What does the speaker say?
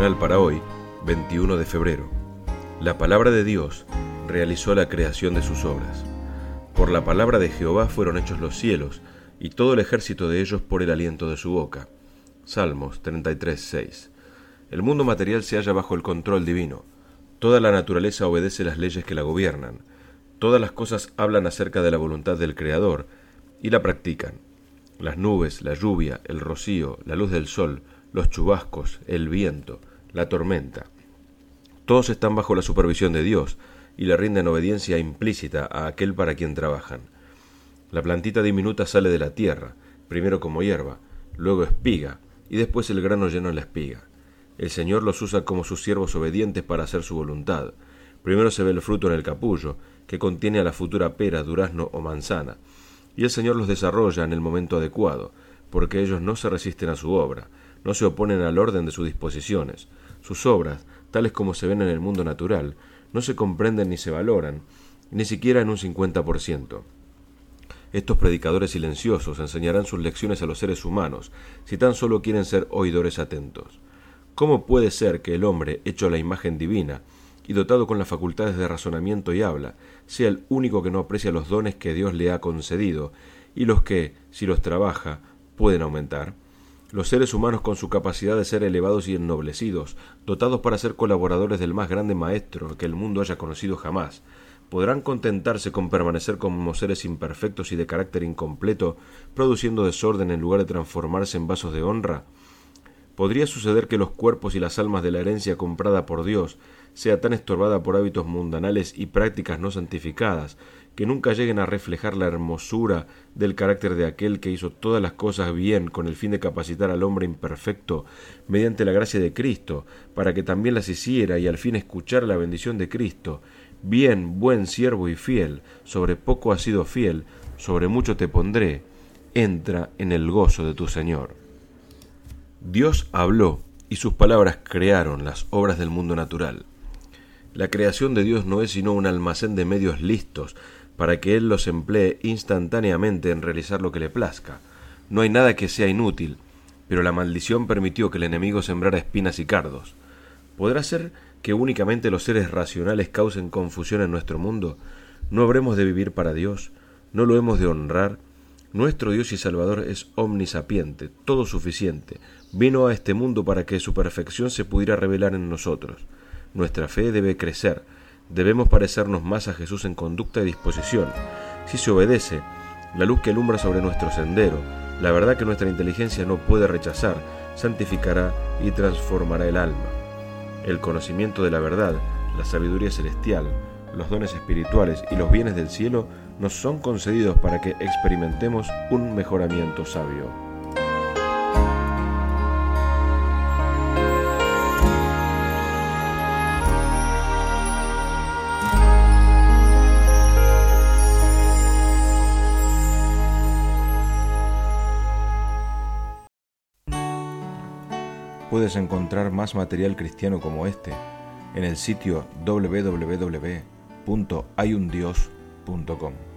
devocional para hoy, 21 de febrero. La palabra de Dios realizó la creación de sus obras. Por la palabra de Jehová fueron hechos los cielos, y todo el ejército de ellos por el aliento de su boca. Salmos 33:6. El mundo material se halla bajo el control divino. Toda la naturaleza obedece las leyes que la gobiernan. Todas las cosas hablan acerca de la voluntad del Creador y la practican. Las nubes, la lluvia, el rocío, la luz del sol, los chubascos, el viento, la tormenta. Todos están bajo la supervisión de Dios y le rinden obediencia implícita a aquel para quien trabajan. La plantita diminuta sale de la tierra, primero como hierba, luego espiga, y después el grano lleno en la espiga. El Señor los usa como sus siervos obedientes para hacer su voluntad. Primero se ve el fruto en el capullo, que contiene a la futura pera, durazno o manzana, y el Señor los desarrolla en el momento adecuado, porque ellos no se resisten a su obra, no se oponen al orden de sus disposiciones. Sus obras, tales como se ven en el mundo natural, no se comprenden ni se valoran, ni siquiera en un 50%. Estos predicadores silenciosos enseñarán sus lecciones a los seres humanos, si tan solo quieren ser oidores atentos. ¿Cómo puede ser que el hombre, hecho a la imagen divina, y dotado con las facultades de razonamiento y habla, sea el único que no aprecia los dones que Dios le ha concedido, y los que, si los trabaja, pueden aumentar? Los seres humanos, con su capacidad de ser elevados y ennoblecidos, dotados para ser colaboradores del más grande maestro que el mundo haya conocido jamás, ¿podrán contentarse con permanecer como seres imperfectos y de carácter incompleto, produciendo desorden en lugar de transformarse en vasos de honra? ¿Podría suceder que los cuerpos y las almas de la herencia comprada por Dios sea tan estorbada por hábitos mundanales y prácticas no santificadas, que nunca lleguen a reflejar la hermosura del carácter de aquel que hizo todas las cosas bien con el fin de capacitar al hombre imperfecto mediante la gracia de Cristo, para que también las hiciera y al fin escuchara la bendición de Cristo? Bien, buen siervo y fiel, sobre poco has sido fiel, sobre mucho te pondré, entra en el gozo de tu Señor. Dios habló y sus palabras crearon las obras del mundo natural. La creación de Dios no es sino un almacén de medios listos para que Él los emplee instantáneamente en realizar lo que le plazca. No hay nada que sea inútil, pero la maldición permitió que el enemigo sembrara espinas y cardos. ¿Podrá ser que únicamente los seres racionales causen confusión en nuestro mundo? ¿No habremos de vivir para Dios? ¿No lo hemos de honrar? Nuestro Dios y Salvador es omnisapiente, todo suficiente. Vino a este mundo para que su perfección se pudiera revelar en nosotros. Nuestra fe debe crecer. Debemos parecernos más a Jesús en conducta y disposición. Si se obedece, la luz que alumbra sobre nuestro sendero, la verdad que nuestra inteligencia no puede rechazar, santificará y transformará el alma. El conocimiento de la verdad, la sabiduría celestial, los dones espirituales y los bienes del cielo nos son concedidos para que experimentemos un mejoramiento sabio. Puedes encontrar más material cristiano como este en el sitio www.hayundios.com.